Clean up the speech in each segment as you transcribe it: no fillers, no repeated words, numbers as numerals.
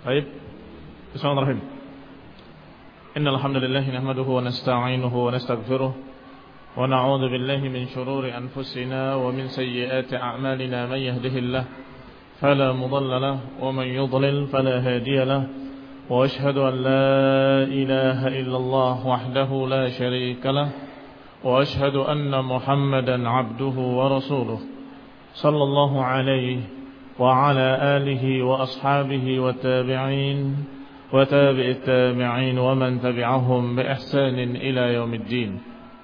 طيب بسم الله الرحمن الرحيم إن الحمد لله نحمده ونستعينه ونستغفره ونعوذ بالله من شرور أنفسنا ومن سيئات أعمالنا من يهده الله فلا مضل له ومن يضلل فلا هادي له وأشهد أن لا إله إلا الله وحده لا شريك له وأشهد أن محمدا عبده ورسوله صلى الله عليه وعلى آله وأصحابه والتابعين وتابع التابعين ومن تبعهم بإحسان إلى يوم الدين.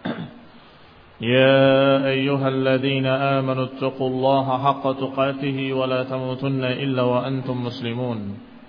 يا أيها الذين آمنوا اتقوا الله حق تقاته ولا تموتن إلا وأنتم مسلمون.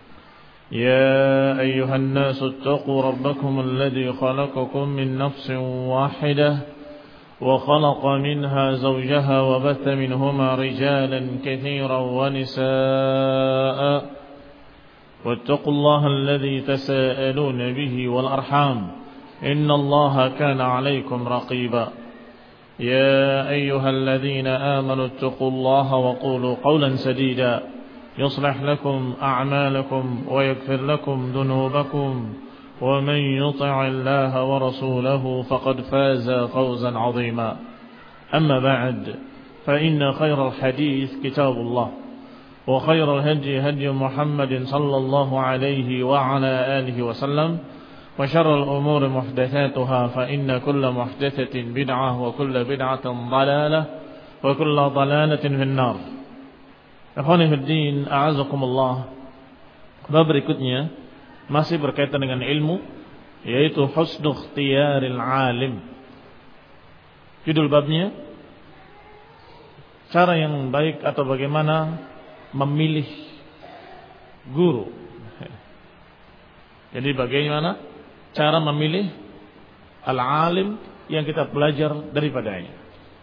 يا أيها الناس اتقوا ربكم الذي خلقكم من نفس واحدة وخلق منها زوجها وبث منهما رجالا كثيرا ونساء واتقوا الله الذي تساءلون به والأرحام إن الله كان عليكم رقيبا. يا أيها الذين آمنوا اتقوا الله وقولوا قولا سديدا يصلح لكم أعمالكم ويغفر لكم ذنوبكم ومن يطع الله ورسوله فقد فاز فوزا عظيما. أما بعد فإن خير الحديث كتاب الله وخير الهدي هدي محمد صلى الله عليه وعلى آله وسلم وشر الأمور محدثاتها فإن كل محدثة بدعة وكل بدعة ضلالة وكل ضلالة في النار. Ikhwani fiddin, a'azakumullah. Bab berikutnya masih berkaitan dengan ilmu, yaitu husnu ikhtiyaril alim. Judul babnya cara yang baik atau bagaimana memilih guru. Jadi bagaimana cara memilih al-alim yang kita belajar daripadanya.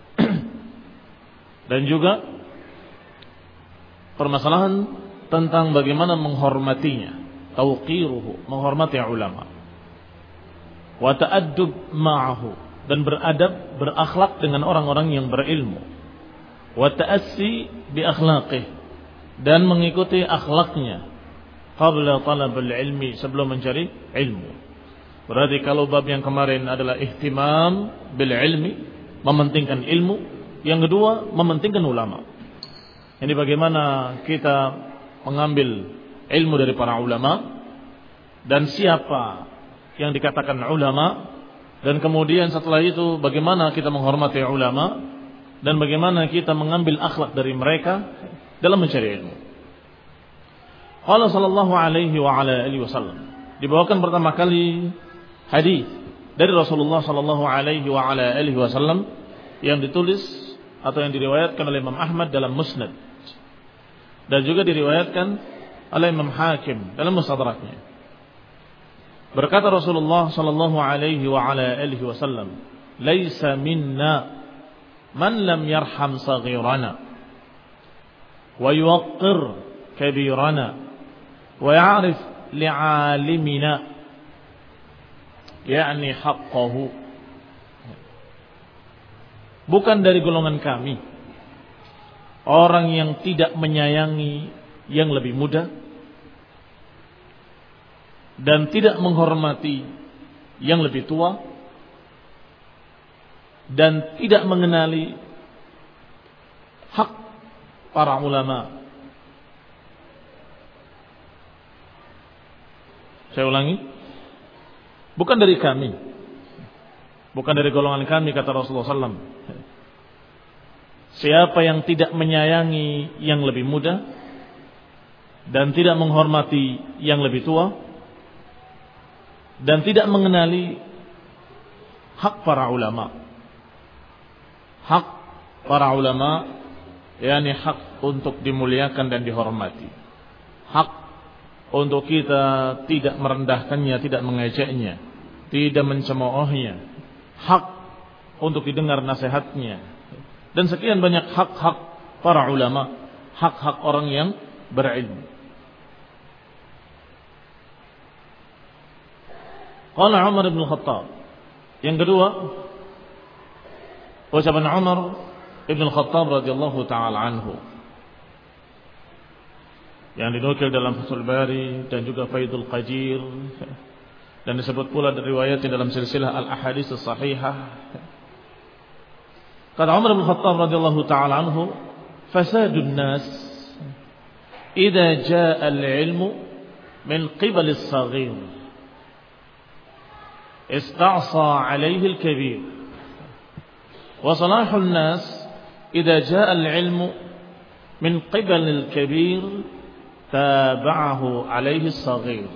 Dan juga permasalahan tentang bagaimana menghormatinya, tauqiruhu, menghormati ulama, wa ta'addub ma'ahu, dan beradab, berakhlak dengan orang-orang yang berilmu, wa ta'assi bi akhlaqih, dan mengikuti akhlaknya qabla talabul ilmi, sebelum mencari ilmu. Berarti kalau bab yang kemarin adalah ihtimam bil ilmi, mementingkan ilmu, yang kedua mementingkan ulama. Ini bagaimana kita mengambil ilmu dari para ulama dan siapa yang dikatakan ulama, dan kemudian setelah itu bagaimana kita menghormati ulama dan bagaimana kita mengambil akhlak dari mereka dalam mencari ilmu. Qala sallallahu alaihi wa ala alihi wasallam, dibawakan pertama kali hadis dari Rasulullah sallallahu alaihi wa ala alihi wasallam yang ditulis atau yang diriwayatkan oleh Imam Ahmad dalam Musnad, dan juga diriwayatkan oleh Imam Hakim dalam Mustadraknya. Berkata Rasulullah sallallahu alaihi wa ala alihi wasallam, "Laisa minna man lam yarham saghirana wa yuwaqqir kabirana wa ya'rif li'alimina ya'ni haqqahu." Bukan dari golongan kami orang yang tidak menyayangi yang lebih muda dan tidak menghormati yang lebih tua dan tidak mengenali hak para ulama. Saya ulangi, bukan dari kami, bukan dari golongan kami, kata Rasulullah SAW. Siapa yang tidak menyayangi yang lebih muda dan tidak menghormati yang lebih tua dan tidak mengenali hak para ulama. Hak para ulama yakni hak untuk dimuliakan dan dihormati. Hak untuk kita tidak merendahkannya, tidak mengejaknya, tidak mencemoohnya. Hak untuk didengar nasihatnya. Dan sekian banyak hak-hak para ulama, hak-hak orang yang berilmu. Qala Umar bin Khattab. Yang kedua, ucapan Umar bin Khattab radhiyallahu taala anhu. yang dinukil dalam Fathul Bari dan juga Faidul Qadir, dan disebut pula dari riwayat dalam silsilah al-ahadits as-sahihah. Kata Umar bin Khattab radhiyallahu taala anhu, fasadun nas idza jaa al-ilmu min qibal as-saghir ista'sa 'alayhi al-kabir, wa salahun nas idza jaa al-ilmu min qibal al-kabir tabahu 'alayhi as-saghir.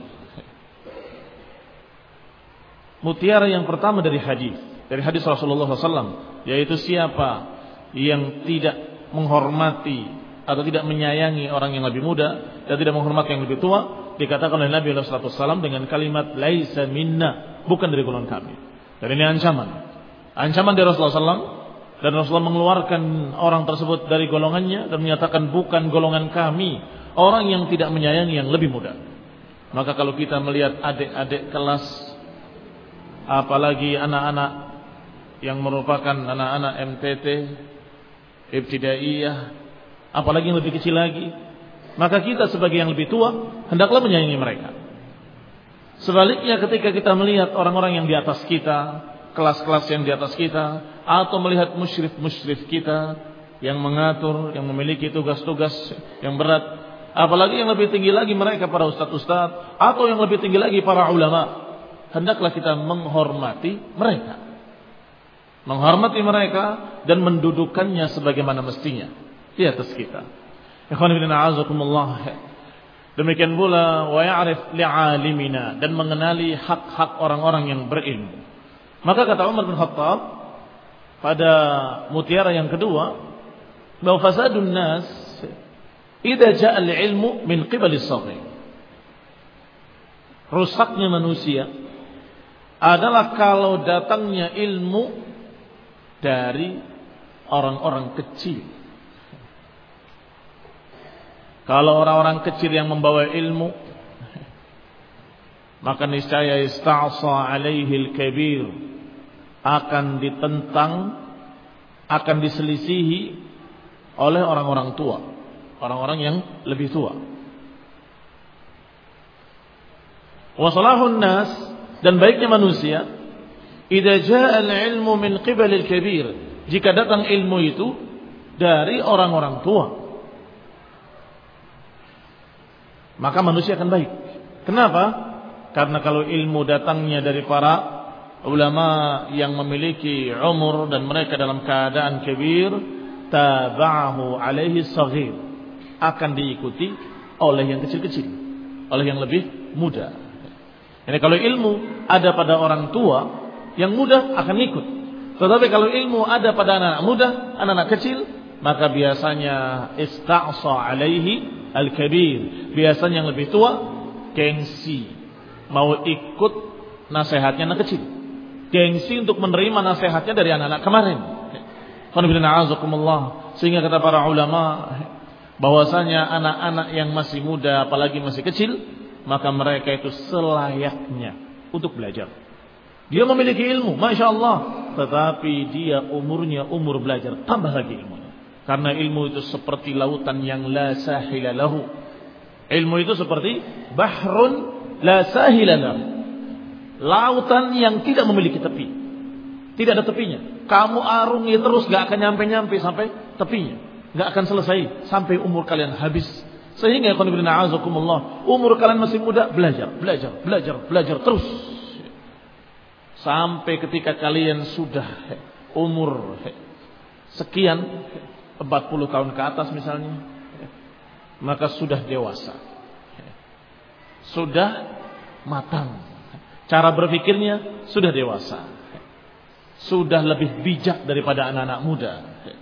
Mutiara yang pertama dari hadis Rasulullah SAW, yaitu siapa yang tidak menghormati atau tidak menyayangi orang yang lebih muda dan tidak menghormati yang lebih tua, dikatakan oleh Nabi SAW dengan kalimat laisa minna, bukan dari golongan kami. Dan ini ancaman dari Rasulullah SAW, dan Rasulullah mengeluarkan orang tersebut dari golongannya dan menyatakan bukan golongan kami orang yang tidak menyayangi yang lebih muda. Maka kalau kita melihat adik-adik kelas, apalagi anak-anak yang merupakan anak-anak MTT, Ibtidaiyah, apalagi yang lebih kecil lagi, maka kita sebagai yang lebih tua hendaklah menyayangi mereka. Sebaliknya ketika kita melihat orang-orang yang di atas kita, kelas-kelas yang di atas kita, atau melihat musyrif kita yang mengatur, yang memiliki tugas-tugas yang berat, apalagi yang lebih tinggi lagi mereka para ustadz-ustadz, atau yang lebih tinggi lagi para ulama, hendaklah kita menghormati mereka. Menghormati mereka dan mendudukannya sebagaimana mestinya di atas kita. Ikhwan fillah a'azakumullah. Demikian pula wa ya'rif li'alimina, dan mengenali hak-hak orang-orang yang berilmu. Maka kata Umar bin Khattab pada mutiara yang kedua, bahwa fasadun nas idza ja'a al-ilmu min qibali as-saghir. Rusaknya manusia adalah kalau datangnya ilmu dari orang-orang kecil. Kalau orang-orang kecil yang membawa ilmu, maka niscaya ista'sa alaihi al-kabir, akan ditentang, akan diselisihi oleh orang-orang tua, orang-orang yang lebih tua. Wa salahun nas, dan baiknya manusia, idza jaa al-ilmu min qibal al-kabir, jika datang ilmu itu dari orang-orang tua, maka manusia akan baik. Kenapa? Karena kalau ilmu datangnya dari para ulama yang memiliki umur dan mereka dalam keadaan kabir, taba'ahu alaihi saghir, akan diikuti oleh yang kecil-kecil, oleh yang lebih muda. Jadi kalau ilmu ada pada orang tua, yang muda akan ikut. Tetapi kalau ilmu ada pada anak muda, anak-anak kecil, maka biasanya ista'sa alaihi al-kabir. Biasanya yang lebih tua gengsi, mau ikut nasihatnya anak kecil. Gengsi untuk menerima nasihatnya dari anak-anak kemarin. Sehingga kata para ulama bahwasanya anak-anak yang masih muda, apalagi masih kecil, maka mereka itu selayaknya untuk belajar. Dia memiliki ilmu, Masya Allah, tetapi dia umurnya umur belajar, tambah lagi ilmunya. Karena ilmu itu seperti lautan yang la sahila lahu. Ilmu itu seperti bahrun la sahila lahu, lautan yang tidak memiliki tepi, tidak ada tepinya. Kamu arungi terus gak akan nyampe-nyampe sampai tepinya, gak akan selesai sampai umur kalian habis. Sehingga umur kalian masih muda, belajar terus sampai ketika kalian sudah umur sekian, 40 tahun ke atas misalnya, maka sudah dewasa, sudah matang, cara berpikirnya sudah dewasa, sudah lebih bijak daripada anak-anak muda.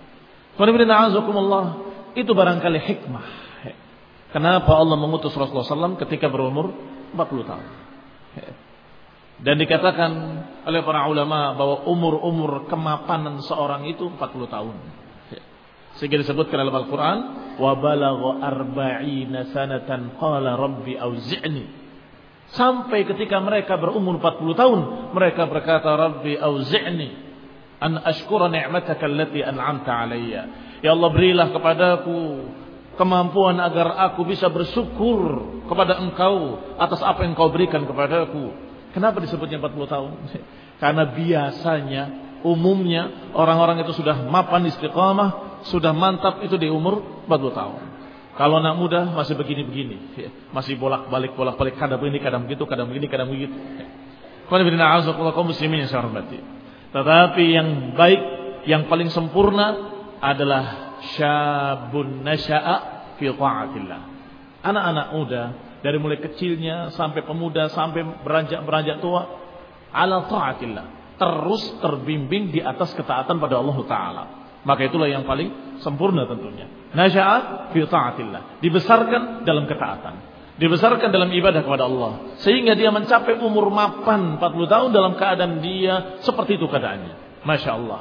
Itu barangkali hikmah kenapa Allah mengutus Rasulullah SAW ketika berumur 40 tahun. Dan dikatakan oleh para ulama bahwa umur kemapanan seorang itu 40 tahun. Sehingga disebutkan dalam Al-Quran, wa balagha arba'ina sanatan qala rabbi auzi'ni. Sampai ketika mereka berumur 40 tahun, mereka berkata, Rabbi auzi'ni an ashkura ni'mataka allati an'amta alayya. Ya Allah, berilah kepadaku kemampuan agar aku bisa bersyukur kepada engkau atas apa yang kau berikan kepadaku. Kenapa disebutnya 40 tahun? Karena biasanya, umumnya orang-orang itu sudah mapan istiqamah, sudah mantap itu di umur 40 tahun. Kalau anak muda masih begini-begini, masih bolak-balik, kadang begini, kadang begitu, kadang begini, kadang begitu. Kaum muslimin yang saya hormati. Tetapi yang baik, yang paling sempurna adalah syabun nasya'a fi ta'atillah. Anak-anak muda dari mulai kecilnya sampai pemuda sampai beranjak tua ala ta'atillah, terus terbimbing di atas ketaatan pada Allah Ta'ala. Maka itulah yang paling sempurna tentunya. Nasya'a fi ta'atillah, dibesarkan dalam ketaatan, dibesarkan dalam ibadah kepada Allah, sehingga dia mencapai umur mapan 40 tahun dalam keadaan dia seperti itu keadaannya. Masya Allah.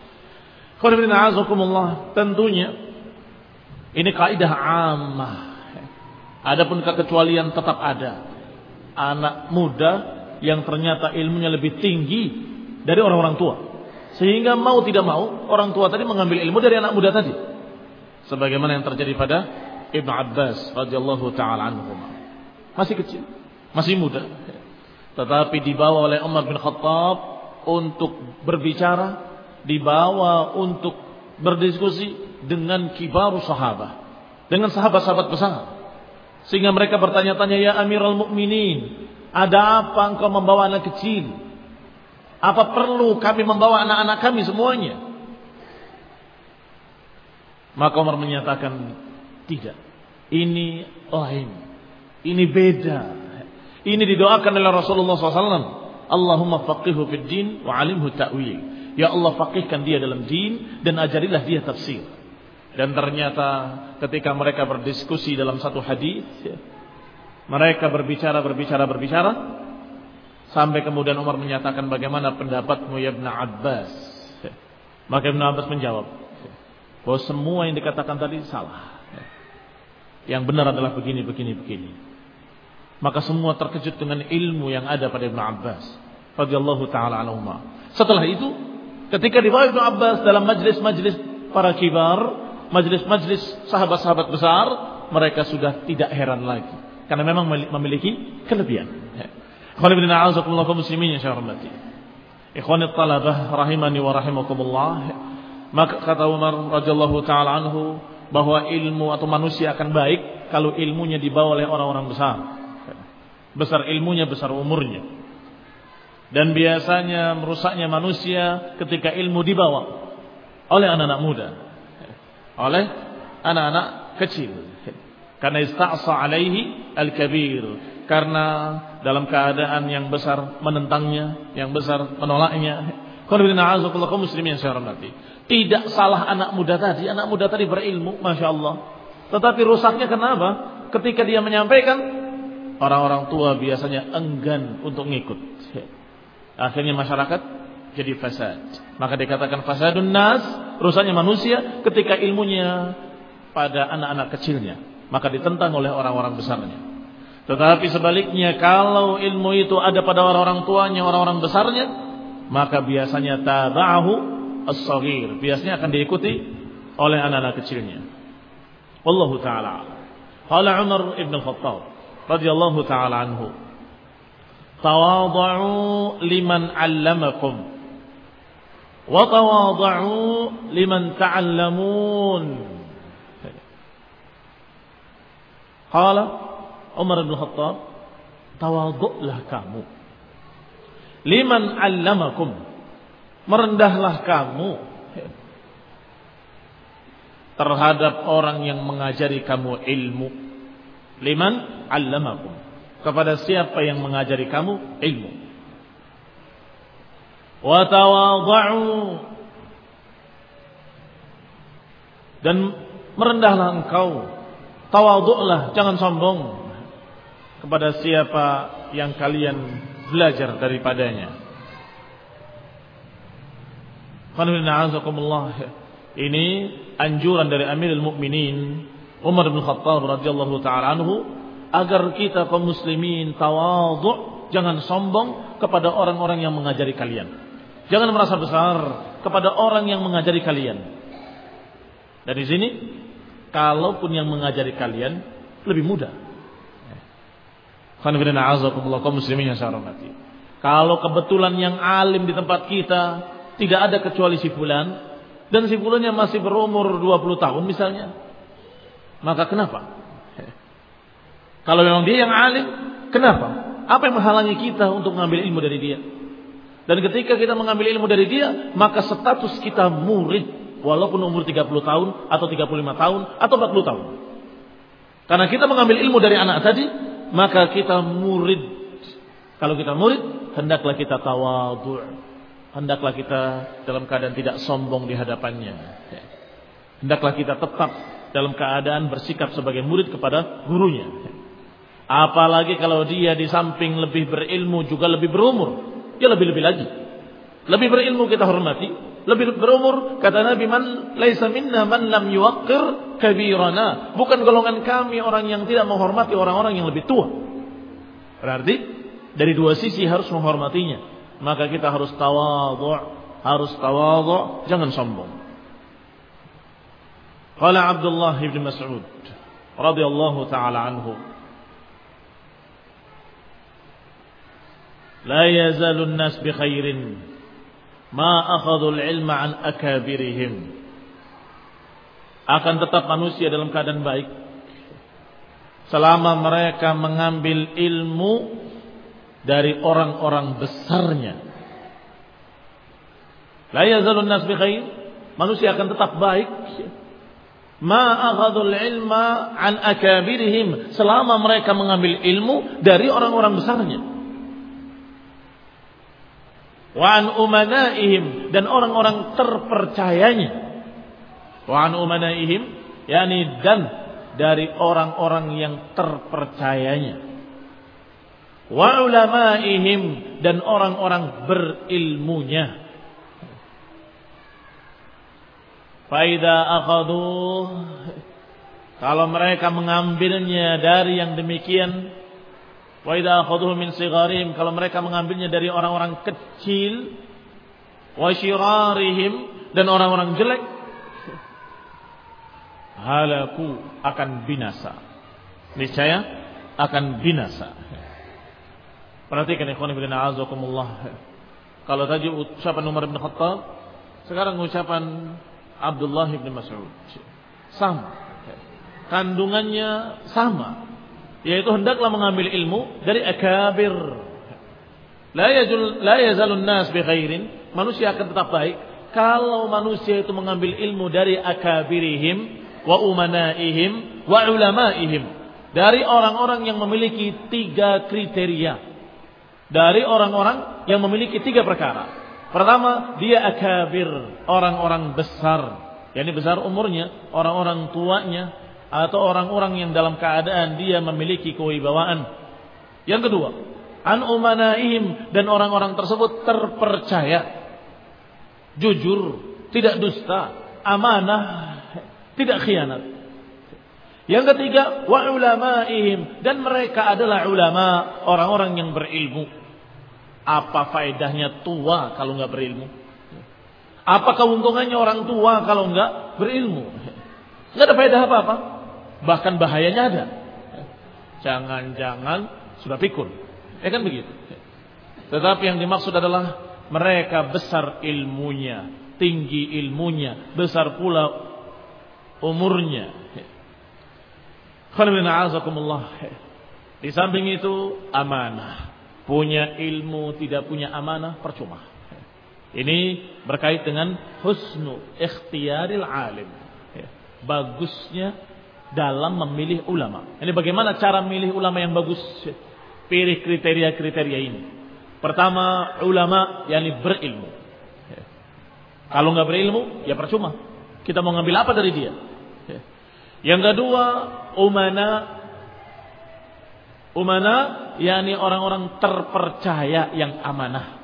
Tentunya ini kaidah ammah. Adapun kekecualian tetap ada. Anak muda yang ternyata ilmunya lebih tinggi dari orang-orang tua, sehingga mau tidak mau orang tua tadi mengambil ilmu dari anak muda tadi. Sebagaimana yang terjadi pada Ibnu Abbas radhiyallahu taala anhu. Masih kecil, masih muda, tetapi dibawa oleh Umar bin Khattab untuk berbicara, dibawa untuk berdiskusi dengan kibarus sahabat, dengan sahabat-sahabat besar, sehingga mereka bertanya-tanya, ya Amirul Mukminin, ada apa engkau membawa anak kecil? Apa perlu kami membawa anak-anak kami semuanya? Maka Umar menyatakan, tidak, ini lain, ini beda. Ini didoakan oleh Rasulullah SAW. Allahumma faqihhu fid din wa alimhu ta'wil. Ya Allah, faqihkan dia dalam din dan ajarilah dia tafsir. Dan ternyata ketika mereka berdiskusi dalam satu hadis, mereka berbicara sampai kemudian Umar menyatakan, bagaimana pendapatmu ya Ibnu Abbas? Maka Ibnu Abbas menjawab bahwa semua yang dikatakan tadi salah. Yang benar adalah begini. Maka semua terkejut dengan ilmu yang ada pada Ibnu Abbas radhiyallahu taala anhuma. Setelah itu, ketika dibawa Ibnu Abbas dalam majlis-majlis para kibar, majlis-majlis sahabat-sahabat besar, mereka sudah tidak heran lagi karena memang memiliki kelebihan. Ikhwan kaum muslimin yang saya hormati. Ikhwanit talabah rahimani wa rahimakumullah. Maka kata Umar radhiyallahu taala anhu bahwa ilmu atau manusia akan baik kalau ilmunya dibawa oleh orang-orang besar. Besar ilmunya, besar umurnya. Dan biasanya merusaknya manusia ketika ilmu dibawa oleh anak-anak muda, oleh anak-anak kecil. Karena ista'sa alaihi al-kabir, karena dalam keadaan yang besar menentangnya, yang besar menolaknya. Kaum muslimin yang saya hormati. Tidak salah anak muda tadi berilmu, Masya Allah. Tetapi rusaknya kenapa? Ketika dia menyampaikan, orang-orang tua biasanya enggan untuk ngikut. Akhirnya masyarakat jadi fasad. Maka dikatakan fasadun nas, rusaknya manusia ketika ilmunya pada anak-anak kecilnya, maka ditentang oleh orang-orang besarnya. Tetapi sebaliknya, kalau ilmu itu ada pada orang-orang tuanya, orang-orang besarnya, maka biasanya taba'ahu as-saghir, biasanya akan diikuti oleh anak-anak kecilnya. Wallahu ta'ala. Qala Umar ibn al-Khattab radhiyallahu ta'ala anhu, tawadhu liman 'allamakum wa tawadhu liman ta'allamun. Qala Umar bin Khattab, tawadhu'lah kamu liman 'allamakum, merendahlah kamu terhadap orang yang mengajari kamu ilmu. Liman 'allamakum, kepada siapa yang mengajari kamu ilmu. Wa tawadhu, dan merendahlah engkau, tawadhu'lah, jangan sombong kepada siapa yang kalian belajar daripadanya. Ini anjuran dari Amirul Mukminin Umar bin Khattab radhiyallahu taala anhu agar kita kaum muslimin tawadhu, jangan sombong kepada orang-orang yang mengajari kalian. Jangan merasa besar kepada orang yang mengajari kalian. Dan di sini kalaupun yang mengajari kalian lebih muda. Kaum muslimin yang saya hormati. Kalau kebetulan yang alim di tempat kita tidak ada kecuali si fulan, dan si fulannya masih berumur 20 tahun misalnya, maka kenapa? Kalau memang dia yang alim, kenapa? Apa yang menghalangi kita untuk mengambil ilmu dari dia? Dan ketika kita mengambil ilmu dari dia, maka status kita murid, walaupun umur 30 tahun atau 35 tahun atau 40 tahun. Karena kita mengambil ilmu dari anak tadi, maka kita murid. Kalau kita murid, hendaklah kita tawadhu'. Hendaklah kita dalam keadaan tidak sombong di hadapannya. Hendaklah kita tetap dalam keadaan bersikap sebagai murid kepada gurunya. Apalagi kalau dia di samping lebih berilmu juga lebih berumur. Ya lebih-lebih lagi. Lebih berilmu kita hormati, lebih berumur, kata Nabi, man laisa minna man lam yuwaqqir kabirana. Bukan golongan kami orang yang tidak menghormati orang-orang yang lebih tua. Berarti dari dua sisi harus menghormatinya. Maka kita harus tawadhu', jangan sombong. Qala Abdullah bin Mas'ud radhiyallahu taala anhu, la yazalun nas bi khairin ma akhadul ilma an akabirihim. Akan tetap manusia dalam keadaan baik selama mereka mengambil ilmu dari orang-orang besarnya. La yazalun nas bi khair, manusia akan tetap baik ma akhadul ilma an akabirihim, selama mereka mengambil ilmu dari orang-orang besarnya. Wa an umanaihim, dan orang-orang terpercayanya. Wa an umanaihim, yakni dan dari orang-orang yang terpercayanya. Wa ulamaihim, dan orang-orang berilmunya. Faida akhadhu, kalau mereka mengambilnya dari yang demikian, wa idza akhadhuhu min sigharihim, kalau mereka mengambilnya dari orang-orang kecil, wa syirarihim, dan orang-orang jelek, halaku, akan binasa. Niscaya akan binasa. Perhatikan ikhwan fillah azakumullah. Kalau tadi ucapan Umar bin Khattab, sekarang ucapan Abdullah bin Mas'ud sama. Kandungannya sama, yaitu hendaklah mengambil ilmu dari akabir. La yazalun nas bi khairin, manusia akan tetap baik kalau manusia itu mengambil ilmu dari akabirihim wa umanaihim wa ulamaihim, dari orang-orang yang memiliki 3 kriteria, dari orang-orang yang memiliki 3 perkara. Pertama, dia akabir, orang-orang besar, yakni besar umurnya, orang-orang tuanya, atau orang-orang yang dalam keadaan dia memiliki kewibawaan. Yang kedua, an umanaihim, dan orang-orang tersebut terpercaya, jujur, tidak dusta, amanah, tidak khianat. Yang ketiga, wa ulamaihim, dan mereka adalah ulama, orang-orang yang berilmu. Apa faedahnya tua kalau enggak berilmu? Apa keuntungannya orang tua kalau enggak berilmu? Enggak ada faedah apa-apa. Bahkan bahayanya ada. Jangan-jangan sudah pikun. Kan begitu. Tetapi yang dimaksud adalah mereka besar ilmunya, tinggi ilmunya, besar pula umurnya. Di samping itu amanah. Punya ilmu tidak punya amanah percuma. Ini berkait dengan husnu ikhtiyaril alim. Bagusnya dalam memilih ulama. Ini bagaimana cara memilih ulama yang bagus? Pilih kriteria-kriteria ini. Pertama, ulama yakni berilmu. Kalau enggak berilmu, ya percuma. Kita mau ngambil apa dari dia? Yang kedua, umana yakni orang-orang terpercaya yang amanah.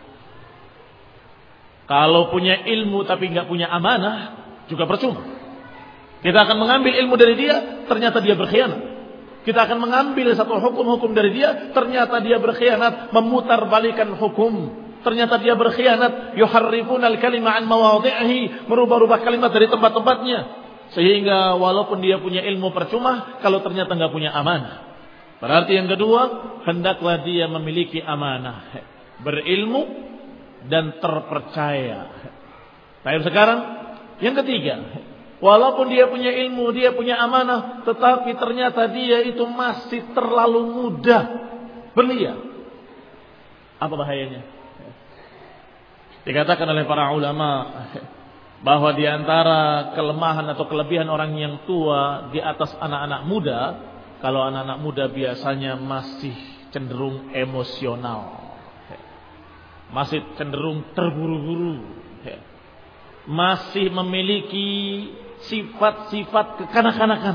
Kalau punya ilmu tapi enggak punya amanah, juga percuma. Kita akan mengambil ilmu dari dia, ternyata dia berkhianat. Kita akan mengambil satu hukum-hukum dari dia, ternyata dia berkhianat, memutarbalikkan hukum. Ternyata dia berkhianat, yuharrifuna al-kalima an mawadhi'ihi, merubah-rubah kalimat dari tempat-tempatnya. Sehingga walaupun dia punya ilmu percuma kalau ternyata enggak punya amanah. Berarti yang kedua, hendaklah dia memiliki amanah, berilmu dan terpercaya. Baik, sekarang yang ketiga, walaupun dia punya ilmu, dia punya amanah, tetapi ternyata dia itu masih terlalu mudah belia. Apa bahayanya? Dikatakan oleh para ulama bahwa di antara kelemahan atau kelebihan orang yang tua di atas anak-anak muda, kalau anak-anak muda biasanya masih cenderung emosional, masih cenderung terburu-buru, masih memiliki sifat-sifat kekanak-kanakan.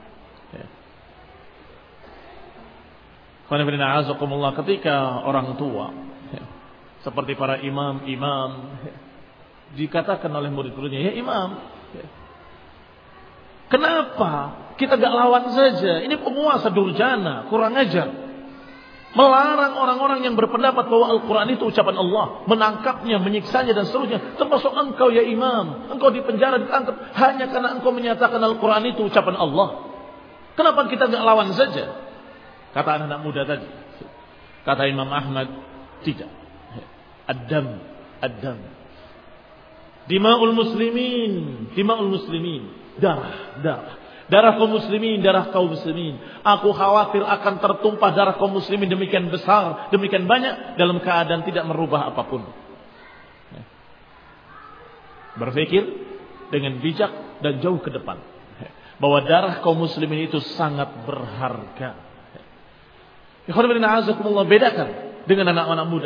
Ketika orang tua seperti para imam-imam dikatakan oleh murid-muridnya, ya imam, kenapa kita gak lawan saja? Ini penguasa durjana, kurang ajar. Melarang orang-orang yang berpendapat bahwa Al-Quran itu ucapan Allah, menangkapnya, menyiksanya dan seterusnya. Termasuk engkau ya imam, engkau dipenjara, ditangkap hanya karena engkau menyatakan Al-Quran itu ucapan Allah. Kenapa kita gak lawan saja? Kata anak-anak muda tadi. Kata Imam Ahmad, tidak. Ad-dam. Dima'ul muslimin. Darah kaum muslimin, darah kaum muslimin. Aku khawatir akan tertumpah darah kaum muslimin demikian besar, demikian banyak dalam keadaan tidak merubah apapun. Berpikir dengan bijak dan jauh ke depan bahwa darah kaum muslimin itu sangat berharga. Bedakan dengan anak-anak muda.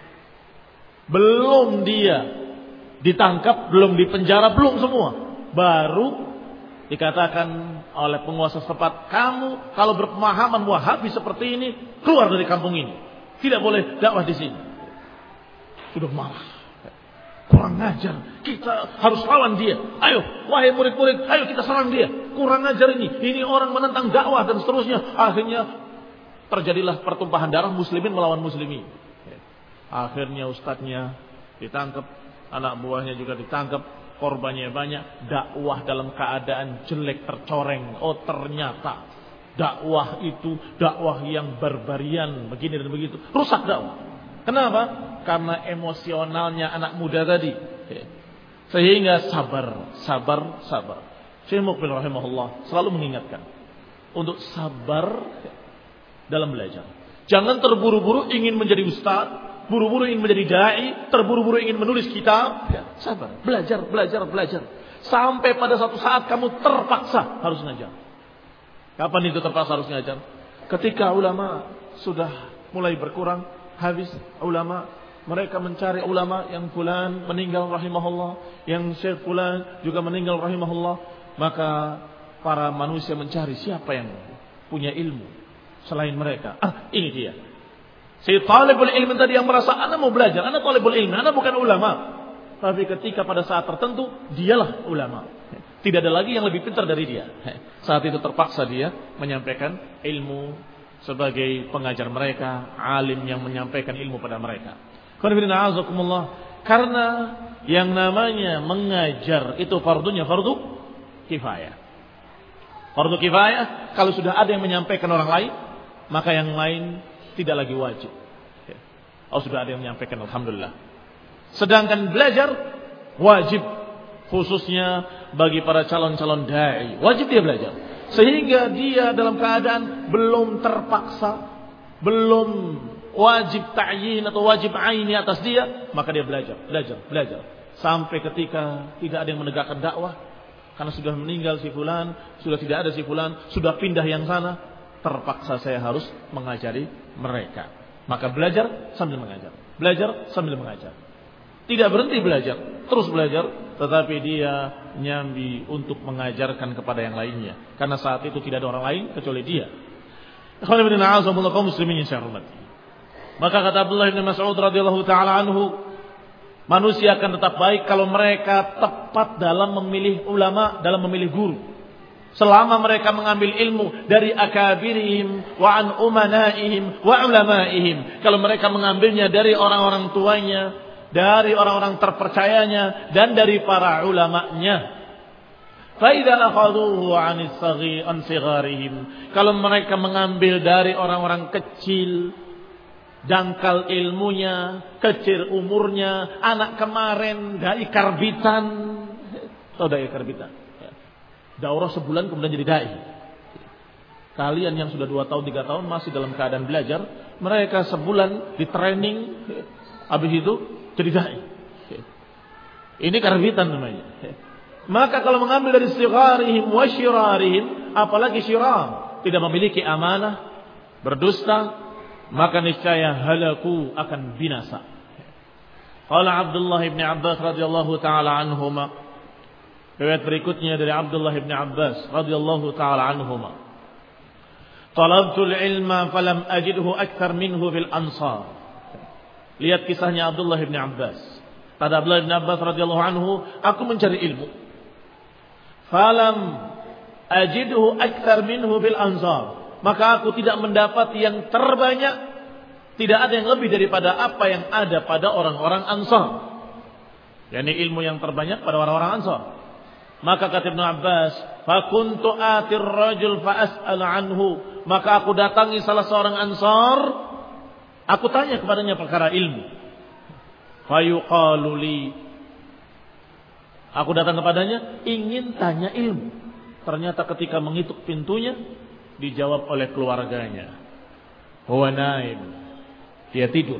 Belum dia ditangkap, belum dipenjara, belum semua. Baru dikatakan oleh penguasa setempat, kamu kalau berpemahaman Wahabi seperti ini, keluar dari kampung ini. Tidak boleh dakwah di sini. Sudah marah. Kurang ajar. Kita harus lawan dia. Ayo, wahai murid-murid, ayo kita serang dia. Kurang ajar ini. Ini orang menentang dakwah dan seterusnya. Akhirnya terjadilah pertumpahan darah muslimin melawan muslimin. Akhirnya ustadznya ditangkap, anak buahnya juga ditangkap, korbannya banyak, dakwah dalam keadaan jelek, tercoreng. Oh ternyata dakwah itu dakwah yang barbarian, begini dan begitu, rusak dakwah. Kenapa? Karena emosionalnya anak muda tadi. Sehingga sabar. Syekh Muqbil rahimahullah selalu mengingatkan untuk sabar dalam belajar. Jangan terburu-buru ingin menjadi ustaz, buru-buru ingin menjadi dai, terburu-buru ingin menulis kitab. Sabar, belajar. Sampai pada suatu saat kamu terpaksa harus ngajar. Kapan itu terpaksa harus ngajar? Ketika ulama sudah mulai berkurang, habis ulama, mereka mencari ulama yang fulan meninggal rahimahullah, yang syekh fulan juga meninggal rahimahullah, maka para manusia mencari siapa yang punya ilmu selain mereka. Ini dia. Si talibul ilmi tadi yang merasa anak mau belajar, anak talibul ilmi, anak bukan ulama. Tapi ketika pada saat tertentu dialah ulama. Tidak ada lagi yang lebih pintar dari dia. Saat itu terpaksa dia menyampaikan ilmu sebagai pengajar mereka, alim yang menyampaikan ilmu pada mereka. Karena yang namanya mengajar itu fardunya fardu kifayah. Fardu kifayah, kalau sudah ada yang menyampaikan orang lain, maka yang lain tidak lagi wajib. Sudah ada yang menyampaikan, alhamdulillah. Sedangkan belajar wajib, khususnya bagi para calon-calon dai, wajib dia belajar. Sehingga dia dalam keadaan belum terpaksa, belum wajib ta'yin atau wajib aini atas dia, maka dia belajar. Sampai ketika tidak ada yang menegakkan dakwah, karena sudah meninggal si fulan, sudah tidak ada si fulan, sudah pindah yang sana, terpaksa saya harus mengajari mereka. Maka belajar sambil mengajar. Tidak berhenti belajar, terus belajar, tetapi dia nyambi untuk mengajarkan kepada yang lainnya. Karena saat itu tidak ada orang lain kecuali dia. Maka kata Abdullah bin Mas'ud radhiyallahu taala anhu, manusia akan tetap baik kalau mereka tepat dalam memilih ulama, dalam memilih guru. Selama mereka mengambil ilmu dari akabirihim wa an umanaihim wa ulamaihim. Kalau mereka mengambilnya dari orang-orang tuanya, dari orang-orang terpercayanya, dan dari para ulamanya. Faida akhaduhu an sigharihim. Kalau mereka mengambil dari orang-orang kecil, dangkal ilmunya, kecil umurnya, anak kemarin dai karbitan. Tahu dai karbitan? Daurah sebulan kemudian jadi dai. Kalian yang sudah 2 tahun 3 tahun masih dalam keadaan belajar, mereka sebulan di training, habis itu jadi dai. Ini karbitan namanya. Maka kalau mengambil dari sigharihim wa syirarihim, apalagi syirar, tidak memiliki amanah, berdusta, maka niscaya halaku akan binasa. Qala Abdullah bin Abbas radhiyallahu taala anhuma. Riwayat berikutnya dari Abdullah bin Abbas radhiyallahu taala anhuma. Talabtul ilma falam ajidhu akthar minhu fil ansar. Lihat kisahnya Abdullah bin Abbas. Kata Abdullah bin Abbas radhiyallahu anhu, aku mencari ilmu. Falam ajidhu akthar minhu bil ansar. Maka aku tidak mendapat yang terbanyak, tidak ada yang lebih daripada apa yang ada pada orang-orang Ansar. Yani ilmu yang terbanyak pada orang-orang Ansar. Maka kata Ibnu Abbas, fa kuntu atir rajul fa as'al anhu. Maka aku datangi salah seorang Ansar, aku tanya kepadanya perkara ilmu. Fa yuqalu li, aku datang kepadanya ingin tanya ilmu. Ternyata ketika mengetuk pintunya dijawab oleh keluarganya, huwa naim, dia tidur.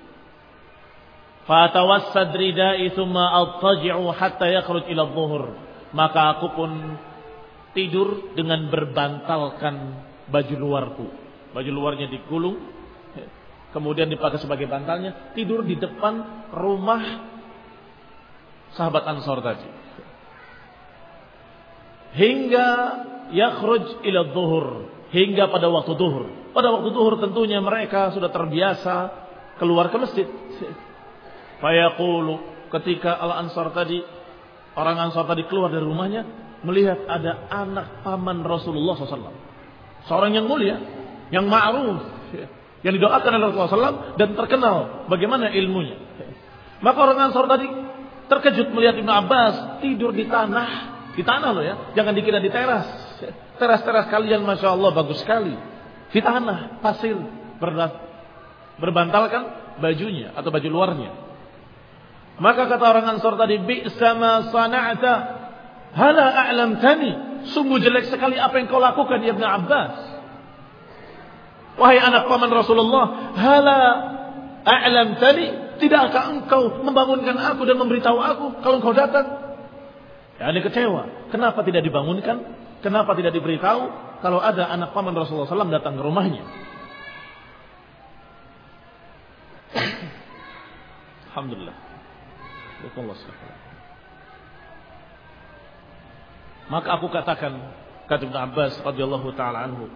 Fa atawassad ridai thumma altaji'u hatta yakhruj ila adh-dhuhr. Maka aku pun tidur dengan berbantalkan baju luarku. Baju luarnya digulung, kemudian dipakai sebagai bantalnya, tidur di depan rumah sahabat Ansar tadi. Hingga yakhruj ila dhuhur, hingga pada waktu zuhur. Pada waktu zuhur tentunya mereka sudah terbiasa keluar ke masjid. Fayaqulu, ketika al-Ansar tadi, orang Ansar tadi keluar dari rumahnya, melihat ada anak paman Rasulullah SAW, seorang yang mulia, yang ma'ruf, yang didoakan oleh Rasulullah SAW dan terkenal bagaimana ilmunya. Maka orang Ansar tadi terkejut melihat Ibnu Abbas tidur di tanah. Di tanah loh ya, jangan dikira di teras. Teras-teras kalian Masya Allah bagus sekali. Di tanah, pasir, berbantalkan bajunya atau baju luarnya. Maka kata orang Ansar tadi, bi'sa ma sana'ta, hala a'lamtani. Sungguh jelek sekali apa yang kau lakukan ya Ibnu Abbas. Wahai anak paman Rasulullah, hala a'lamtani, tidakkah engkau membangunkan aku dan memberitahu aku kalau engkau datang? Ya, ini kecewa. Kenapa tidak dibangunkan? Kenapa tidak diberitahu kalau ada anak paman Rasulullah SAW datang ke rumahnya? Alhamdulillah. Maka aku katakan, kata Ibnu Abbas radhiyallahu taala anhu,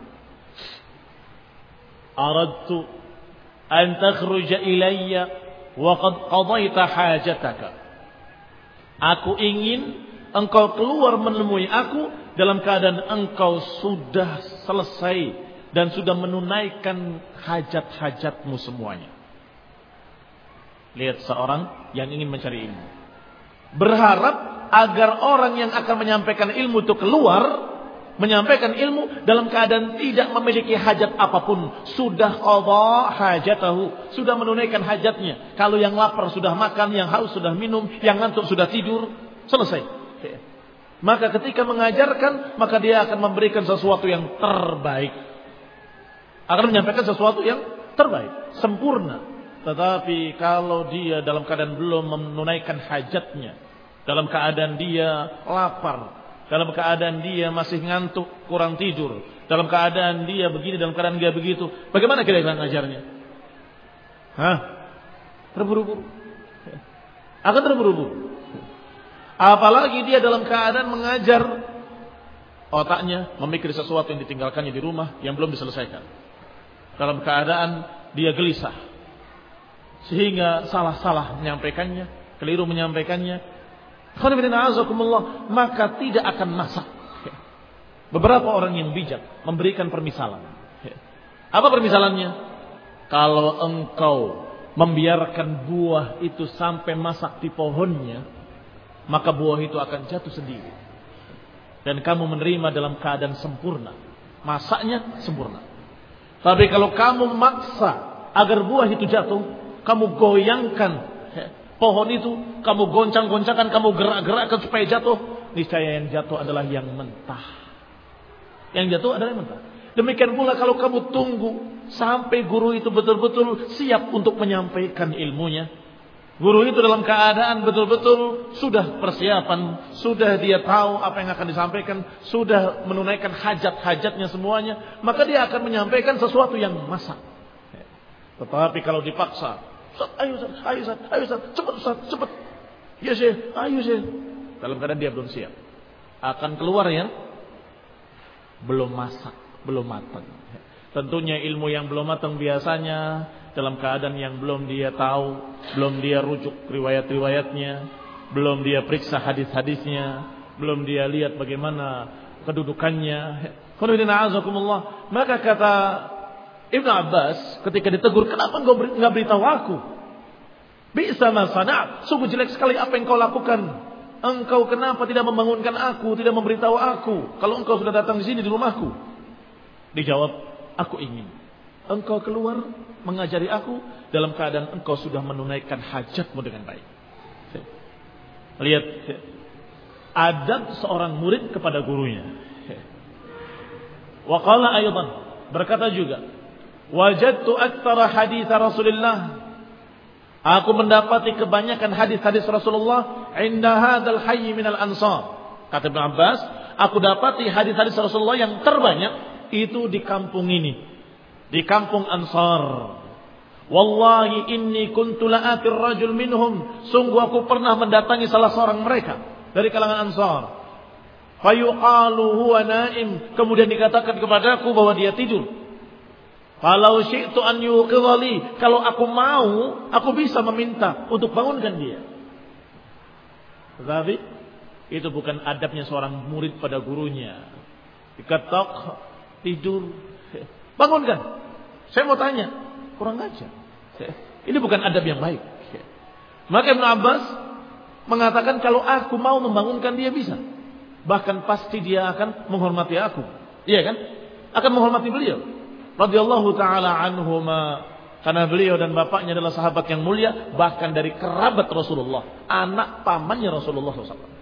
aradtu an takhruja ilayya wa qad qadaita hajataka. Aku ingin engkau keluar menemui aku dalam keadaan engkau sudah selesai dan sudah menunaikan hajat-hajatmu semuanya. Lihat seorang yang ingin mencari ilmu, berharap agar orang yang akan menyampaikan ilmu itu keluar menyampaikan ilmu dalam keadaan tidak memiliki hajat apapun. Sudah qadha hajatahu, sudah menunaikan hajatnya. Kalau yang lapar sudah makan, yang haus sudah minum, yang ngantuk sudah tidur, selesai. Maka ketika mengajarkan, maka dia akan memberikan sesuatu yang terbaik, akan menyampaikan sesuatu yang terbaik, sempurna. Tetapi kalau dia dalam keadaan belum menunaikan hajatnya, dalam keadaan dia lapar, dalam keadaan dia masih ngantuk, kurang tidur, dalam keadaan dia begini, dalam keadaan dia begitu, bagaimana kira-kira ngajarnya? Terburu-buru. Akan terburu-buru. Apalagi dia dalam keadaan mengajar, otaknya memikir sesuatu yang ditinggalkannya di rumah yang belum diselesaikan. Dalam keadaan dia gelisah, sehingga salah-salah menyampaikannya, keliru menyampaikannya. Maka tidak akan masak. Beberapa orang yang bijak memberikan permisalan. Apa permisalannya? Kalau engkau membiarkan buah itu sampai masak di pohonnya, maka buah itu akan jatuh sendiri. dan kamu menerima dalam keadaan sempurna. Masaknya sempurna. Tapi kalau kamu maksa agar buah itu jatuh, kamu goyangkan pohon itu, kamu goncang-goncangkan, kamu gerak-gerakkan supaya jatuh, niscaya yang jatuh adalah yang mentah. Yang jatuh adalah yang mentah. Demikian pula kalau kamu tunggu sampai guru itu betul-betul siap untuk menyampaikan ilmunya. Guru itu dalam keadaan betul-betul sudah persiapan, sudah dia tahu apa yang akan disampaikan, sudah menunaikan hajat-hajatnya semuanya, maka dia akan menyampaikan sesuatu yang masak. Tetapi kalau dipaksa, ayo Ustaz, cepat. Ya Syekh, ayo Syekh. Dalam keadaan dia belum siap, akan keluar yang belum masak, belum matang. Tentunya ilmu yang belum matang biasanya dalam keadaan yang belum dia tahu, belum dia rujuk riwayat-riwayatnya, belum dia periksa hadis-hadisnya, belum dia lihat bagaimana kedudukannya. Maka kata Ibnu Abbas ketika ditegur, kenapa engkau enggak beritahu aku? Bisa masana'at, sungguh jelek sekali apa yang kau lakukan. Engkau kenapa tidak membangunkan aku, tidak memberitahu aku kalau engkau sudah datang di sini di rumahku? Dijawab, aku ingin engkau keluar mengajari aku dalam keadaan engkau sudah menunaikan hajatmu dengan baik. Lihat adab seorang murid kepada gurunya. Wa qala aydan, berkata juga, wajadtu aktsara hadits Rasulullah, aku mendapati kebanyakan hadis-hadis Rasulullah inda hadzal hayy minal ansar. Kata Ibnu Abbas, aku dapati hadis-hadis Rasulullah yang terbanyak itu di kampung ini, di kampung Ansar. Wallahi inni kuntu la'atir rajul minhum, sungguh aku pernah mendatangi salah seorang mereka dari kalangan Ansar. Fayuqalu huwa naim, kemudian dikatakan kepadaku bahwa dia tidur. Falau syi'tu an yuqidhali, kalau aku mau, aku bisa meminta untuk bangunkan dia. Tetapi itu bukan adabnya seorang murid pada gurunya. Diketok, tidur, bangunkan. Saya mau tanya, kurang ajar. Ini bukan adab yang baik. Maka Ibnu Abbas mengatakan kalau aku mau membangunkan dia bisa. Bahkan pasti dia akan menghormati aku. Iya kan? Akan menghormati beliau. Radhiyallahu taala anhuma, karena beliau dan bapaknya adalah sahabat yang mulia, bahkan dari kerabat Rasulullah, anak pamannya Rasulullah SAW.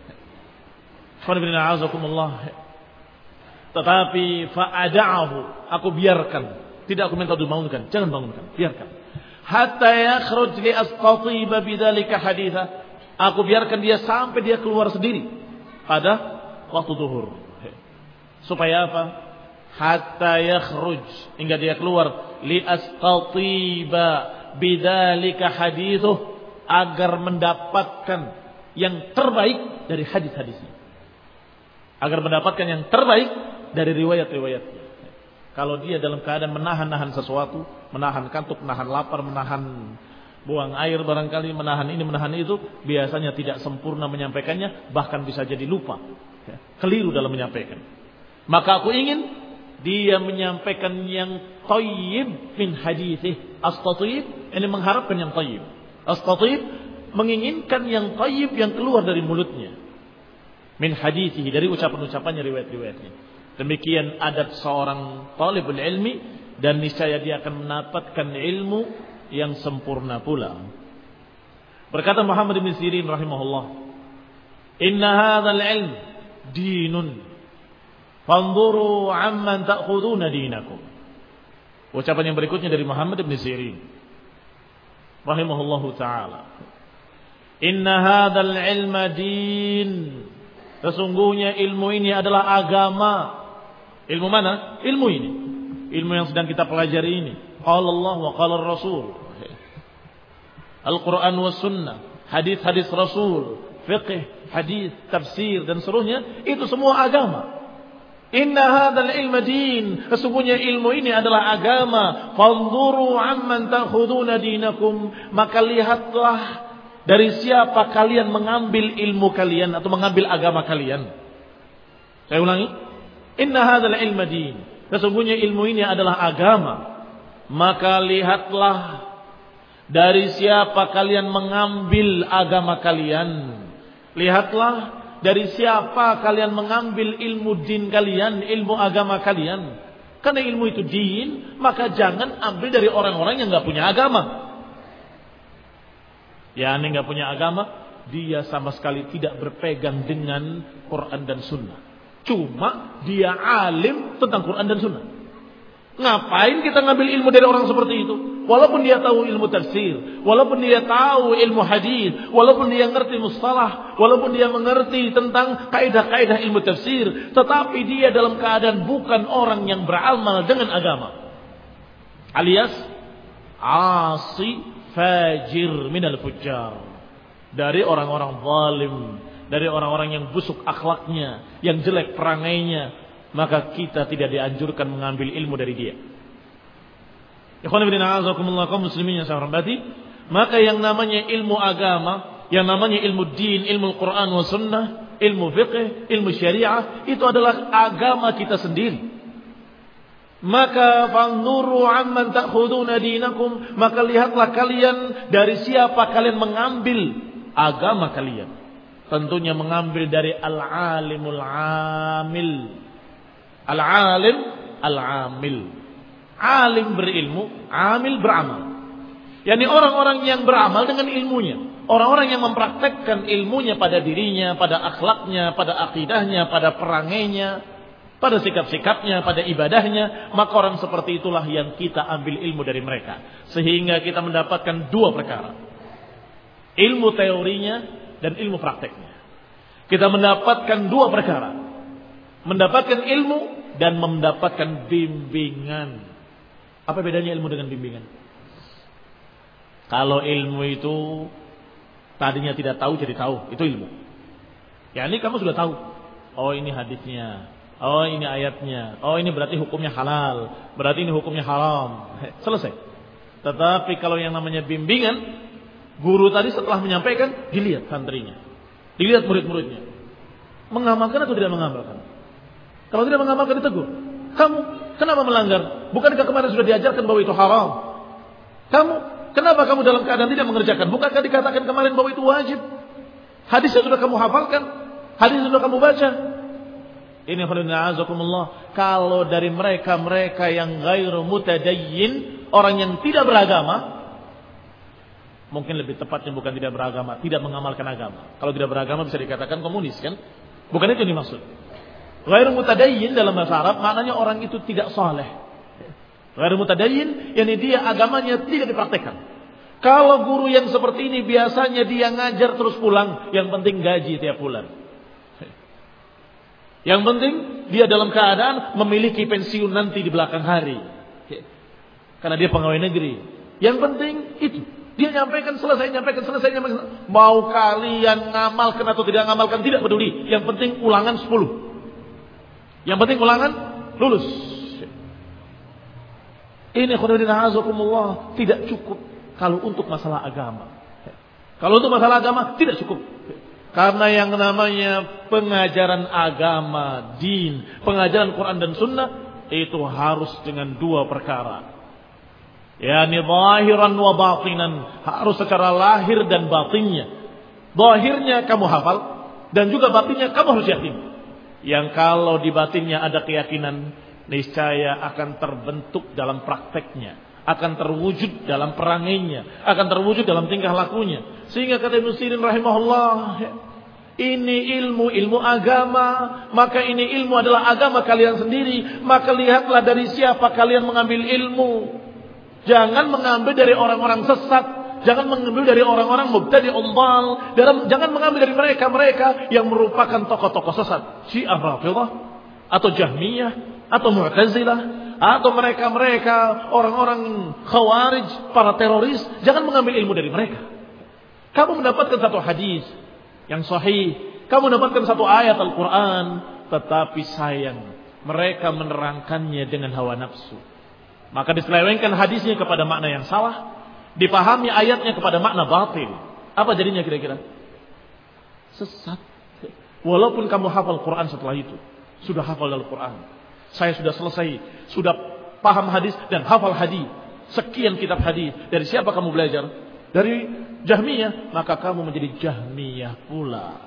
Tetapi fa'ada'ahu, aku biarkan, tidak aku minta dibangunkan, jangan bangunkan, biarkan. Hatta yakhruj li astatiba bidzalika haditha, aku biarkan dia sampai dia keluar sendiri pada waktu zuhur. Supaya apa? Hatta yakhruj, hingga dia keluar, li astatiba bidzalika hadithuh, agar mendapatkan yang terbaik dari hadis-hadisnya, agar mendapatkan yang terbaik dari riwayat-riwayatnya. Kalau dia dalam keadaan menahan-nahan sesuatu, menahan kantuk, menahan lapar, menahan buang air barangkali, menahan ini, menahan itu, biasanya tidak sempurna menyampaikannya, bahkan bisa jadi lupa, keliru dalam menyampaikan. Maka aku ingin dia menyampaikan yang thayyib min haditsih. As-tatib ini mengharapkan yang thayyib. As-tatib menginginkan yang thayyib yang keluar dari mulutnya. Min haditsih, dari ucapan-ucapannya, riwayat-riwayatnya. Demikian adab seorang talibul ilmi, dan niscaya dia akan mendapatkan ilmu yang sempurna pula. Berkata Muhammad bin Sirin rahimahullah, inna hadzal ilm dinun, fanzuru amman ta'khuduna dinakum. Ucapan yang berikutnya dari Muhammad bin Sirin rahimahullahu taala, inna hadzal ilma din, sesungguhnya ilmu ini adalah agama. Ilmu mana? Ilmu ini, ilmu yang sedang kita pelajari ini. Qala Allah wa qala Rasul, Al-Quran wa Sunnah, hadis-hadis Rasul, fiqh, hadis, tafsir dan seluruhnya, itu semua agama. Inna hadzal ilma din, sesungguhnya ilmu ini adalah agama. Fanzuru amman ta'khuduna dinakum, maka lihatlah dari siapa kalian mengambil ilmu kalian atau mengambil agama kalian. Saya ulangi, inna hadzal ilma din, sesungguhnya ilmu ini adalah agama, maka lihatlah dari siapa kalian mengambil agama kalian. Lihatlah dari siapa kalian mengambil ilmu din kalian, ilmu agama kalian. Karena ilmu itu din, maka jangan ambil dari orang-orang yang gak punya agama. Ya, ini gak punya agama, dia sama sekali tidak berpegang dengan Quran dan Sunnah. Cuma dia alim tentang Quran dan Sunnah. Ngapain kita ngambil ilmu dari orang seperti itu? Walaupun dia tahu ilmu tafsir, walaupun dia tahu ilmu hadis, walaupun dia ngerti mustalah, walaupun dia mengerti tentang kaidah-kaidah ilmu tafsir, tetapi dia dalam keadaan bukan orang yang beramal dengan agama. Alias asi fajir minal fujjar. Dari orang-orang zalim, dari orang-orang yang busuk akhlaknya, yang jelek perangainya, maka kita tidak dianjurkan mengambil ilmu dari dia. Ikhwan fillah, a'azakumullah, kaum muslimin yang saya hormati, maka yang namanya ilmu agama, yang namanya ilmu din, ilmu Quran wa sunnah, ilmu fiqh, ilmu syariah, itu adalah agama kita sendiri. Maka fanzuru amman ta'khuduna dinakum, maka lihatlah kalian dari siapa kalian mengambil agama kalian. Tentunya mengambil dari al-alimul amil. Al-alim al-amil. Alim berilmu, amil beramal. Yani orang-orang yang beramal dengan ilmunya, orang-orang yang mempraktekkan ilmunya pada dirinya, pada akhlaknya, pada akidahnya, pada perangainya, pada sikap-sikapnya, pada ibadahnya, maka orang seperti itulah yang kita ambil ilmu dari mereka. Sehingga kita mendapatkan dua perkara. Ilmu teorinya dan ilmu prakteknya. Kita mendapatkan dua perkara. Mendapatkan ilmu dan mendapatkan bimbingan. Apa bedanya ilmu dengan bimbingan? Kalau ilmu itu tadinya tidak tahu jadi tahu, itu ilmu. Ya ini kamu sudah tahu. Oh ini hadisnya. Oh ini ayatnya. Oh ini berarti hukumnya halal. Berarti ini hukumnya haram. Selesai. Tetapi kalau yang namanya bimbingan, guru tadi setelah menyampaikan, dilihat santrinya. Dilihat murid-muridnya. Mengamalkan atau tidak mengamalkan? Kalau tidak mengamalkan ditegur. Kamu kenapa melanggar? Bukankah kemarin sudah diajarkan bahwa itu haram? Kamu kenapa kamu dalam keadaan tidak mengerjakan? Bukankah dikatakan kemarin bahwa itu wajib? Hadisnya sudah kamu hafalkan, hadisnya sudah kamu baca. Ini khairunazakumullah. Kalau dari mereka yang ghairu mutadayyin, orang yang tidak beragama, mungkin lebih tepatnya bukan tidak beragama, tidak mengamalkan agama. Kalau tidak beragama bisa dikatakan komunis kan? Bukan itu yang dimaksud. Ghairu mutadayyin dalam bahasa Arab maknanya orang itu tidak saleh. Ghairu mutadayyin yani dia agamanya tidak dipraktekkan. Kalau guru yang seperti ini biasanya dia ngajar terus pulang, yang penting gaji tiap bulan. Yang penting dia dalam keadaan memiliki pensiun nanti di belakang hari. Karena dia pegawai negeri. Yang penting itu. Dia nyampaikan selesai. Mau kalian ngamalkan atau tidak ngamalkan tidak peduli. Yang penting ulangan 10. Yang penting ulangan lulus. Ini khairunazakumullah tidak cukup kalau untuk masalah agama. Kalau untuk masalah agama tidak cukup. Karena yang namanya pengajaran agama, din, pengajaran Quran dan Sunnah itu harus dengan dua perkara. Yani zahiran wa batinan, harus secara lahir dan batinnya. Zahirnya kamu hafal dan juga batinnya kamu harus yakin. Yang kalau di batinnya ada keyakinan, niscaya akan terbentuk dalam prakteknya, akan terwujud dalam perangainya, akan terwujud dalam tingkah lakunya. Sehingga kata Ibnu Sirin rahimahullah, ini ilmu agama, maka ini ilmu adalah agama kalian sendiri. Maka lihatlah dari siapa kalian mengambil ilmu. Jangan mengambil dari orang-orang sesat, jangan mengambil dari orang-orang mubtadi'un dhal, jangan mengambil dari mereka yang merupakan tokoh-tokoh sesat, Syiah Rafidhah atau Jahmiyah atau Mu'tazilah atau mereka orang-orang Khawarij, para teroris. Jangan mengambil ilmu dari mereka. Kamu mendapatkan satu hadis yang sahih, kamu mendapatkan satu ayat Al-Quran, tetapi sayang mereka menerangkannya dengan hawa nafsu. Maka diselewengkan hadisnya kepada makna yang salah, dipahami ayatnya kepada makna batil. Apa jadinya kira-kira? Sesat. Walaupun kamu hafal Quran setelah itu, sudah hafal Al-Quran, saya sudah selesai, sudah paham hadis dan hafal hadis, sekian kitab hadis. Dari siapa kamu belajar? Dari Jahmiyah, maka kamu menjadi Jahmiyah pula.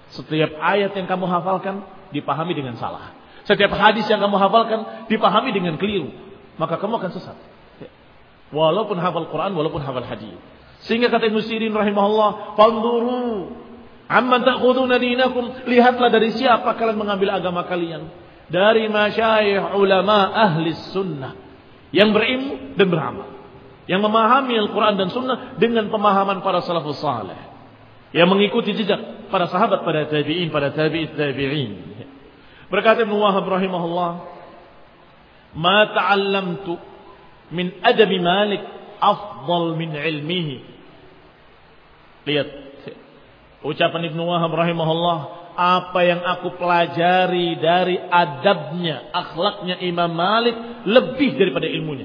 Setiap ayat yang kamu hafalkan dipahami dengan salah. Setiap hadis yang kamu hafalkan dipahami dengan keliru. Maka kamu akan sesat. Walaupun hafal Quran, walaupun hafal hadis. Sehingga kata Ibnu Sirin rahimahullah, "Fanzuru amman ta'khuduna dinakum." Lihatlah dari siapa kalian mengambil agama kalian. Dari masyayikh ulama ahli sunnah yang berilmu dan beramal, yang memahami Al-Quran dan Sunnah dengan pemahaman para salafus saleh, yang mengikuti jejak para sahabat, para tabi'in, para tabi'it tabi'in. Berkata Ibnu Wahab rahimahullah, "Ma ta'allamtu min adabi Malik afdal min ilmihi." Lihat ucapan Ibnu Wahab rahimahullah, apa yang aku pelajari dari adabnya, akhlaknya Imam Malik lebih daripada ilmunya.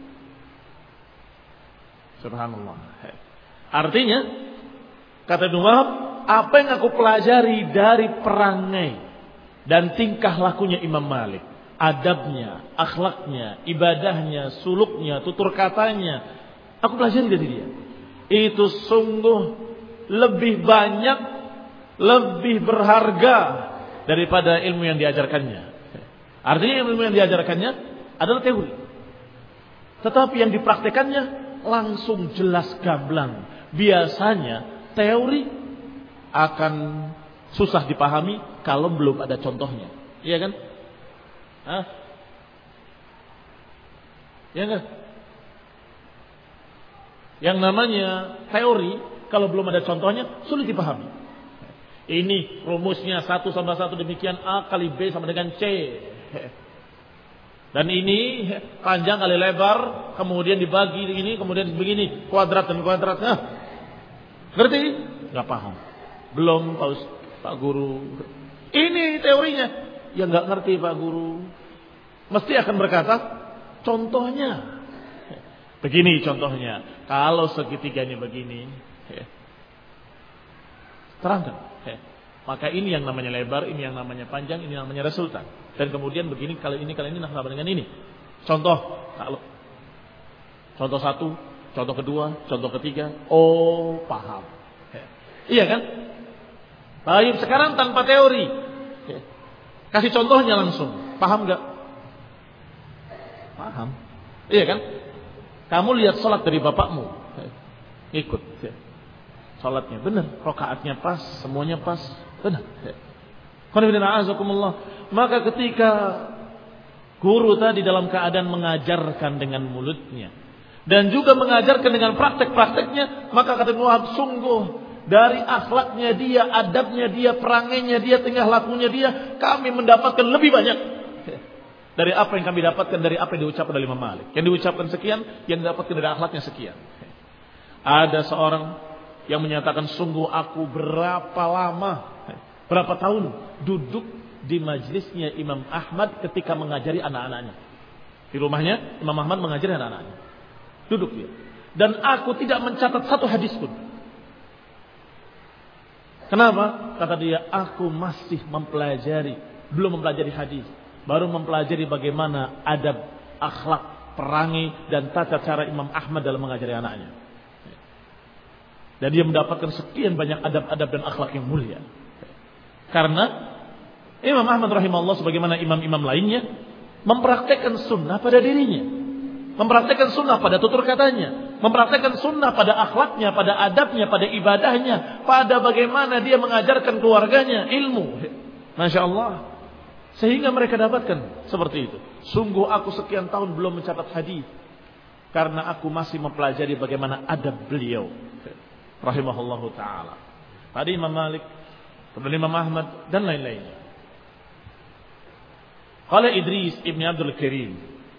Subhanallah. Artinya, kata Ibnu Wahab, apa yang aku pelajari dari perangai dan tingkah lakunya Imam Malik, adabnya, akhlaknya, ibadahnya, suluknya, tutur katanya, aku pelajari dari dia. Itu sungguh lebih banyak, lebih berharga daripada ilmu yang diajarkannya. Artinya ilmu yang diajarkannya adalah teori, tetapi yang dipraktekannya langsung jelas gamblang. Biasanya teori akan susah dipahami kalau belum ada contohnya. Iya kan? Hah? Iya kan? Yang namanya teori kalau belum ada contohnya sulit dipahami. Ini rumusnya 1 tambah 1 demikian, A kali B sama dengan C. Dan ini panjang kali lebar, kemudian dibagi ini, kemudian begini, kuadrat dan kuadrat. Nah, ngerti? Nggak paham. Belum Pak Guru. Ini teorinya. Ya nggak ngerti Pak Guru. Mesti akan berkata, contohnya. Begini contohnya. Kalau segitiganya begini. Terangkan. Maka ini yang namanya lebar, ini yang namanya panjang, ini yang namanya resultan. Dan kemudian begini, kalau ini sama dengan ini. Contoh 1, contoh kedua, contoh ketiga. Oh, paham. Iya kan? Baik, sekarang tanpa teori. Kasih contohnya langsung. Paham gak? Paham. Iya kan? Kamu lihat sholat dari bapakmu. Ikut. Sholatnya benar, rakaatnya pas, semuanya pas. Benar. Maka ketika guru tadi dalam keadaan mengajarkan dengan mulutnya dan juga mengajarkan dengan praktek-prakteknya, maka kata Ibnu Wahab, sungguh dari akhlaknya dia, adabnya dia, perangainya dia, tingkah lakunya dia, kami mendapatkan lebih banyak dari apa yang kami dapatkan dari apa yang diucapkan oleh Imam Malik. Yang diucapkan sekian, yang didapatkan dari akhlaknya sekian. Ada seorang yang menyatakan, sungguh aku berapa tahun duduk di majlisnya Imam Ahmad ketika mengajari anak-anaknya. Di rumahnya Imam Ahmad mengajari anak-anaknya. Duduk dia. Dan aku tidak mencatat satu hadis pun. Kenapa? Kata dia, aku masih belum mempelajari hadis. Baru mempelajari bagaimana adab, akhlak, perangai, dan tata cara Imam Ahmad dalam mengajari anaknya. Dan dia mendapatkan sekian banyak adab-adab dan akhlak yang mulia. Karena Imam Ahmad rahimahullah sebagaimana imam-imam lainnya mempraktekkan sunnah pada dirinya. Mempraktekkan sunnah pada tutur katanya. Mempraktekkan sunnah pada akhlaknya, pada adabnya, pada ibadahnya. Pada bagaimana dia mengajarkan keluarganya ilmu. Masya Allah. Sehingga mereka dapatkan seperti itu. Sungguh aku sekian tahun belum mencatat hadis. Karena aku masih mempelajari bagaimana adab beliau. Rahimahullahu ta'ala. Tadi Imam Malik, kemudian Imam Ahmad, dan lain-lainnya. Qala Idris ibn Abdul Karim,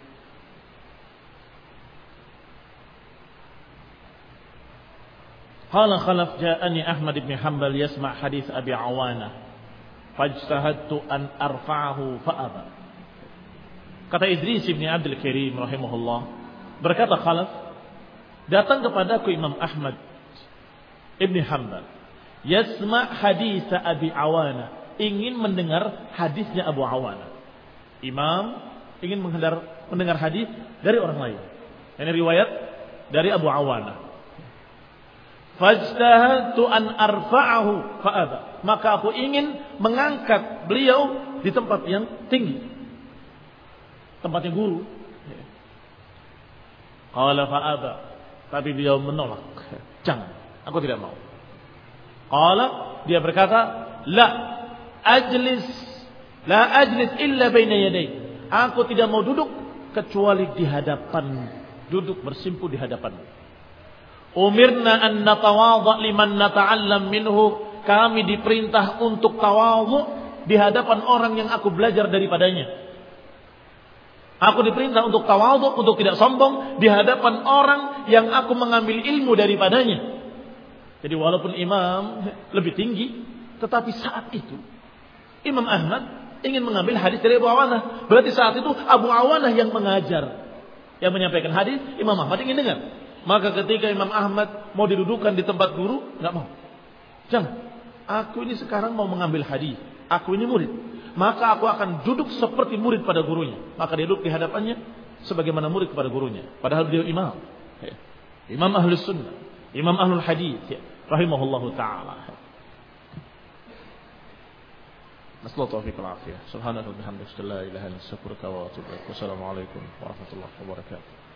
qala Khalaf ja'ani Ahmad ibn Hanbal yasma' hadis Abi Awana fajtahadtu an arfa'ahu fa'aba. Kata Idris ibn Abdul Karim rahimahullah, berkata Khalaf, datang kepadaku Imam Ahmad Ibn Hanbal, yasma' hadis Abi Awana, ingin mendengar hadisnya Abu Awana. Imam ingin mendengar hadis dari orang lain. Ini riwayat dari Abu Awana. Fajtahadtu an arfa'ahu fa'aba. maka aku ingin mengangkat beliau di tempat yang tinggi, tempatnya guru. Qala fa'aba, tapi beliau menolak. Jangan, aku tidak mau. Qala, dia berkata, la ajlis illa baina yaday. Aku tidak mau duduk kecuali di hadapan, duduk bersimpuh di hadapan. Umirna an natawadha liman nata'allam minhu. Kami diperintah untuk tawadhu di hadapan orang yang aku belajar daripadanya. Aku diperintah untuk tawadhu, untuk tidak sombong di hadapan orang yang aku mengambil ilmu daripadanya. Jadi walaupun imam lebih tinggi, tetapi saat itu Imam Ahmad ingin mengambil hadis dari Abu Awanah. Berarti saat itu Abu Awanah yang mengajar, yang menyampaikan hadis, Imam Ahmad ingin dengar. Maka ketika Imam Ahmad mau didudukan di tempat guru, enggak mau. Jangan. Aku ini sekarang mau mengambil hadis. Aku ini murid. Maka aku akan duduk seperti murid pada gurunya. Maka dia duduk di hadapannya sebagaimana murid kepada gurunya. Padahal beliau imam. Imam Ahlus Sunnah, Imam Ahlul Hadis, rahimahullahu taala. Nasallahu taufiq wal afiyah. Subhanallah wa bihamdihi, la ilaha illa anta, astaghfiruka wa atubu ilaik. Wassalamu alaikum warahmatullahi wabarakatuh.